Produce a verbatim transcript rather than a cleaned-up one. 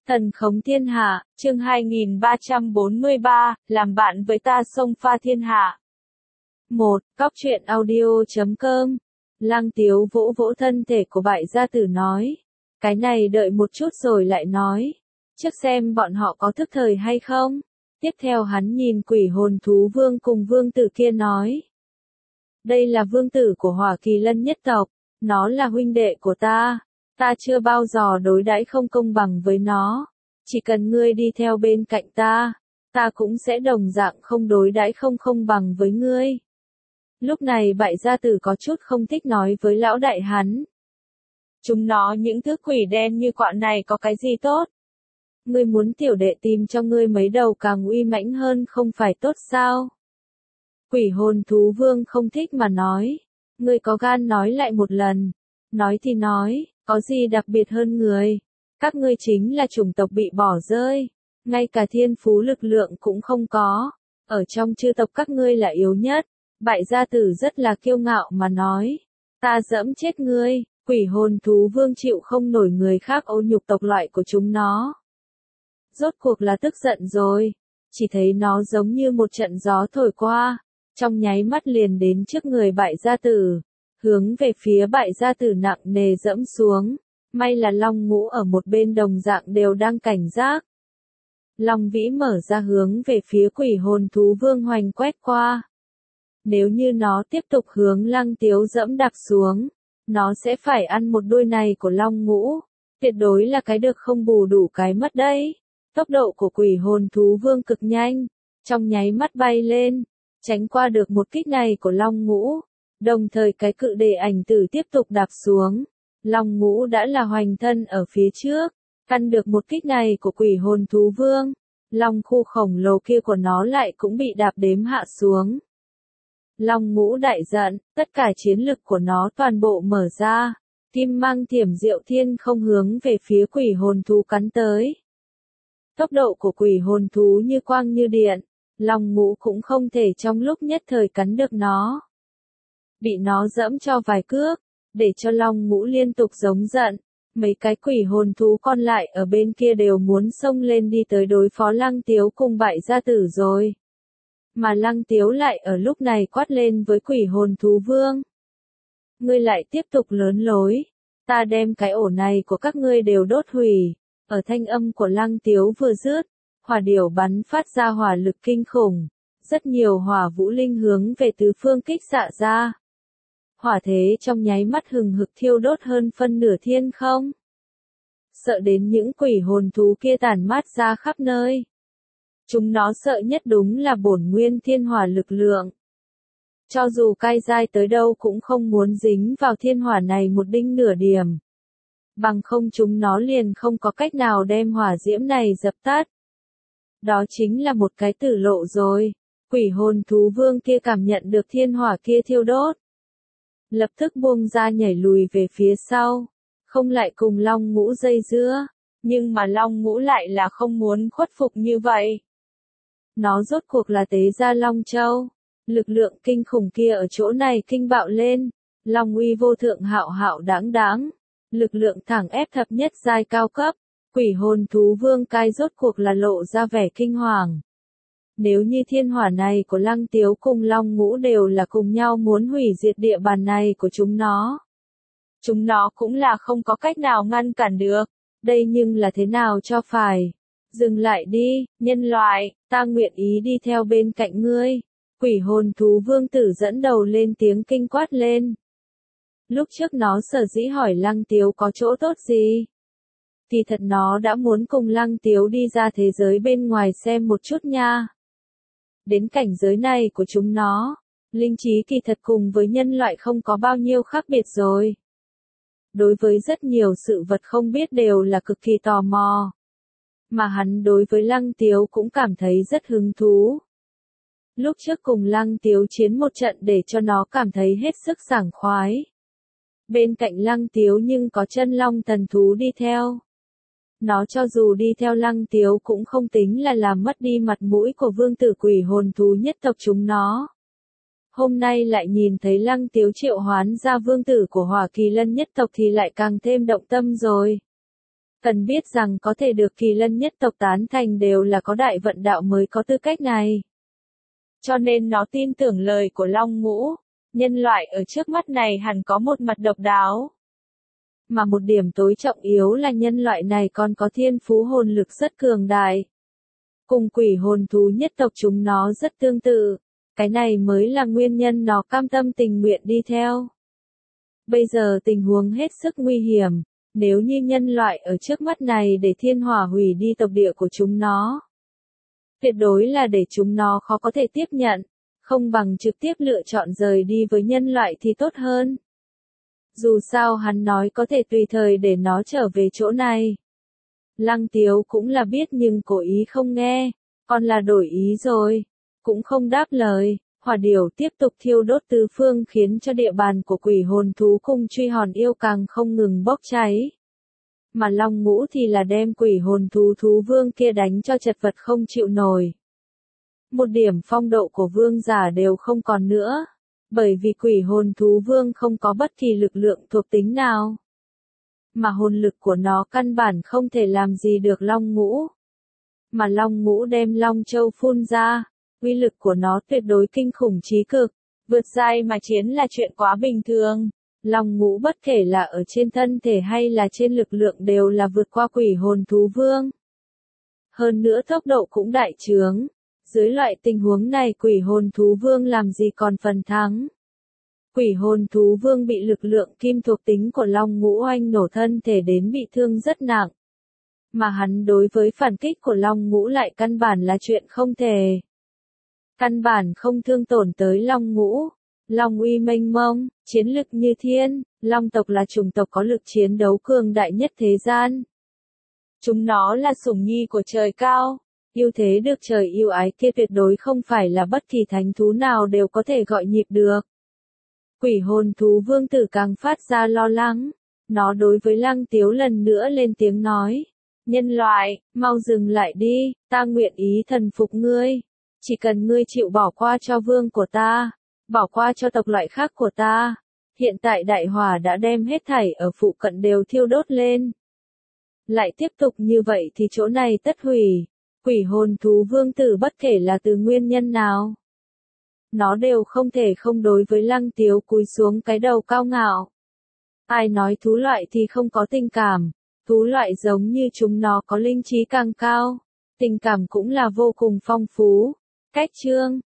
Thần khống thiên hạ, chương hai nghìn ba trăm bốn mươi ba, làm bạn với ta xông pha thiên hạ. một. Cóc truyện audio chấm com. Lăng Tiếu vỗ vỗ thân thể của bại gia tử nói. Cái này đợi một chút rồi lại nói. Trước xem bọn họ có thức thời hay không. Tiếp theo hắn nhìn quỷ hồn thú vương cùng vương tử kia nói. Đây là vương tử của Hỏa Kỳ Lân nhất tộc. Nó là huynh đệ của ta. Ta chưa bao giờ đối đãi không công bằng với nó. Chỉ cần ngươi đi theo bên cạnh ta, ta cũng sẽ đồng dạng không đối đãi không không bằng với ngươi. Lúc này bại gia tử có chút không thích nói với lão đại hắn. Chúng nó những thứ quỷ đen như quạ này có cái gì tốt? Ngươi muốn tiểu đệ tìm cho ngươi mấy đầu càng uy mãnh hơn không phải tốt sao? Quỷ hồn thú vương không thích mà nói. Ngươi có gan nói lại một lần. Nói thì nói, có gì đặc biệt hơn người? Các ngươi chính là chủng tộc bị bỏ rơi. Ngay cả thiên phú lực lượng cũng không có. Ở trong chư tộc các ngươi là yếu nhất. Bại gia tử rất là kiêu ngạo mà nói. Ta dẫm chết ngươi, quỷ hồn thú vương chịu không nổi người khác ô nhục tộc loại của chúng nó. Rốt cuộc là tức giận rồi. Chỉ thấy nó giống như một trận gió thổi qua. Trong nháy mắt liền đến trước người bại gia tử. Hướng về phía bại gia tử nặng nề dẫm xuống. May là Long Ngũ ở một bên đồng dạng đều đang cảnh giác. Long Vĩ mở ra hướng về phía quỷ hồn thú vương hoành quét qua. Nếu như nó tiếp tục hướng Lăng Tiếu dẫm đạp xuống, nó sẽ phải ăn một đuôi này của Long Ngũ. Tuyệt đối là cái được không bù đủ cái mất đấy. Tốc độ của quỷ hồn thú vương cực nhanh, trong nháy mắt bay lên, tránh qua được một kích này của Long Ngũ. Đồng thời cái cự đề ảnh tử tiếp tục đạp xuống. Long Ngũ đã là hoành thân ở phía trước, căn được một kích này của quỷ hồn thú vương. Long khu khổng lồ kia của nó lại cũng bị đạp đếm hạ xuống. Long Ngũ đại giận, tất cả chiến lực của nó toàn bộ mở ra. Kim mang thiểm diệu thiên không hướng về phía quỷ hồn thú cắn tới. Tốc độ của quỷ hồn thú như quang như điện. Long Ngũ cũng không thể trong lúc nhất thời cắn được nó. Bị nó dẫm cho vài cước. Để cho Long Ngũ liên tục giống giận, mấy cái quỷ hồn thú còn lại ở bên kia đều muốn xông lên đi tới đối phó Lăng Tiếu cùng bại gia tử rồi. Mà Lăng Tiếu lại ở lúc này quát lên với quỷ hồn thú vương. Ngươi lại tiếp tục lớn lối, ta đem cái ổ này của các ngươi đều đốt hủy. Ở thanh âm của Lăng Tiếu vừa dứt, hỏa điểu bắn phát ra hỏa lực kinh khủng, rất nhiều hỏa vũ linh hướng về tứ phương kích xạ ra. Hỏa thế trong nháy mắt hừng hực thiêu đốt hơn phân nửa thiên không. Sợ đến những quỷ hồn thú kia tản mát ra khắp nơi. Chúng nó sợ nhất đúng là bổn nguyên thiên hỏa lực lượng. Cho dù cai dai tới đâu cũng không muốn dính vào thiên hỏa này một đinh nửa điểm. Bằng không chúng nó liền không có cách nào đem hỏa diễm này dập tắt. Đó chính là một cái tử lộ rồi. Quỷ hồn thú vương kia cảm nhận được thiên hỏa kia thiêu đốt. Lập tức buông ra nhảy lùi về phía sau, không lại cùng Long Ngũ dây dưa, nhưng mà Long Ngũ lại là không muốn khuất phục như vậy. Nó rốt cuộc là tế ra Long Châu, lực lượng kinh khủng kia ở chỗ này kinh bạo lên, Long uy vô thượng hạo hạo đáng đáng, lực lượng thẳng ép thập nhất giai cao cấp, quỷ hồn thú vương cai rốt cuộc là lộ ra vẻ kinh hoàng. Nếu như thiên hỏa này của Lăng Tiếu cùng Long Ngũ đều là cùng nhau muốn hủy diệt địa bàn này của chúng nó. Chúng nó cũng là không có cách nào ngăn cản được. Đây nhưng là thế nào cho phải. Dừng lại đi, nhân loại, ta nguyện ý đi theo bên cạnh ngươi. Quỷ hồn thú vương tử dẫn đầu lên tiếng kinh quát lên. Lúc trước nó sở dĩ hỏi Lăng Tiếu có chỗ tốt gì. Thì thật nó đã muốn cùng Lăng Tiếu đi ra thế giới bên ngoài xem một chút nha. Đến cảnh giới này của chúng nó, linh trí kỳ thật cùng với nhân loại không có bao nhiêu khác biệt rồi. Đối với rất nhiều sự vật không biết đều là cực kỳ tò mò. Mà hắn đối với Lăng Tiếu cũng cảm thấy rất hứng thú. Lúc trước cùng Lăng Tiếu chiến một trận để cho nó cảm thấy hết sức sảng khoái. Bên cạnh Lăng Tiếu nhưng có chân long thần thú đi theo. Nó cho dù đi theo Lăng Tiếu cũng không tính là làm mất đi mặt mũi của vương tử quỷ hồn thú nhất tộc chúng nó. Hôm nay lại nhìn thấy Lăng Tiếu triệu hoán ra vương tử của Hỏa Kỳ Lân nhất tộc thì lại càng thêm động tâm rồi. Cần biết rằng có thể được Kỳ Lân nhất tộc tán thành đều là có đại vận đạo mới có tư cách này. Cho nên nó tin tưởng lời của Long Ngũ, nhân loại ở trước mắt này hẳn có một mặt độc đáo. Mà một điểm tối trọng yếu là nhân loại này còn có thiên phú hồn lực rất cường đại. Cùng quỷ hồn thú nhất tộc chúng nó rất tương tự, cái này mới là nguyên nhân nó cam tâm tình nguyện đi theo. Bây giờ tình huống hết sức nguy hiểm, nếu như nhân loại ở trước mắt này để thiên hỏa hủy đi tộc địa của chúng nó. Tuyệt đối là để chúng nó khó có thể tiếp nhận, không bằng trực tiếp lựa chọn rời đi với nhân loại thì tốt hơn. Dù sao hắn nói có thể tùy thời để nó trở về chỗ này. Lăng Tiếu cũng là biết nhưng cố ý không nghe, còn là đổi ý rồi, cũng không đáp lời. Hỏa điểu tiếp tục thiêu đốt tứ phương khiến cho địa bàn của quỷ hồn thú cùng truy hòn yêu càng không ngừng bốc cháy. Mà Long Ngũ thì là đem quỷ hồn thú thú vương kia đánh cho chật vật không chịu nổi. Một điểm phong độ của vương giả đều không còn nữa, bởi vì quỷ hồn thú vương không có bất kỳ lực lượng thuộc tính nào. Mà hồn lực của nó căn bản không thể làm gì được Long Ngũ. Mà Long Ngũ đem Long Châu phun ra. Uy lực của nó tuyệt đối kinh khủng chí cực, vượt giai mà chiến là chuyện quá bình thường. Long Ngũ bất kể là ở trên thân thể hay là trên lực lượng đều là vượt qua quỷ hồn thú vương. Hơn nữa tốc độ cũng đại trướng. Dưới loại tình huống này quỷ hồn thú vương làm gì còn phần thắng. Quỷ hồn thú vương bị lực lượng kim thuộc tính của Long Ngũ oanh nổ thân thể đến bị thương rất nặng. Mà hắn đối với phản kích của Long Ngũ lại căn bản là chuyện không thể. Căn bản không thương tổn tới Long Ngũ. Long uy mênh mông, chiến lực như thiên, Long tộc là chủng tộc có lực chiến đấu cường đại nhất thế gian. Chúng nó là sủng nhi của trời cao, yêu thế được trời yêu ái kia tuyệt đối không phải là bất kỳ thánh thú nào đều có thể gọi nhịp được. Quỷ hồn thú vương tử càng phát ra lo lắng, nó đối với Lăng Tiếu lần nữa lên tiếng nói, nhân loại, mau dừng lại đi, ta nguyện ý thần phục ngươi. Chỉ cần ngươi chịu bỏ qua cho vương của ta, bỏ qua cho tộc loại khác của ta, hiện tại đại hỏa đã đem hết thảy ở phụ cận đều thiêu đốt lên. Lại tiếp tục như vậy thì chỗ này tất hủy, quỷ hồn thú vương tử bất kể là từ nguyên nhân nào. Nó đều không thể không đối với Lăng Tiếu cúi xuống cái đầu cao ngạo. Ai nói thú loại thì không có tình cảm, thú loại giống như chúng nó có linh trí càng cao, tình cảm cũng là vô cùng phong phú. Cách chương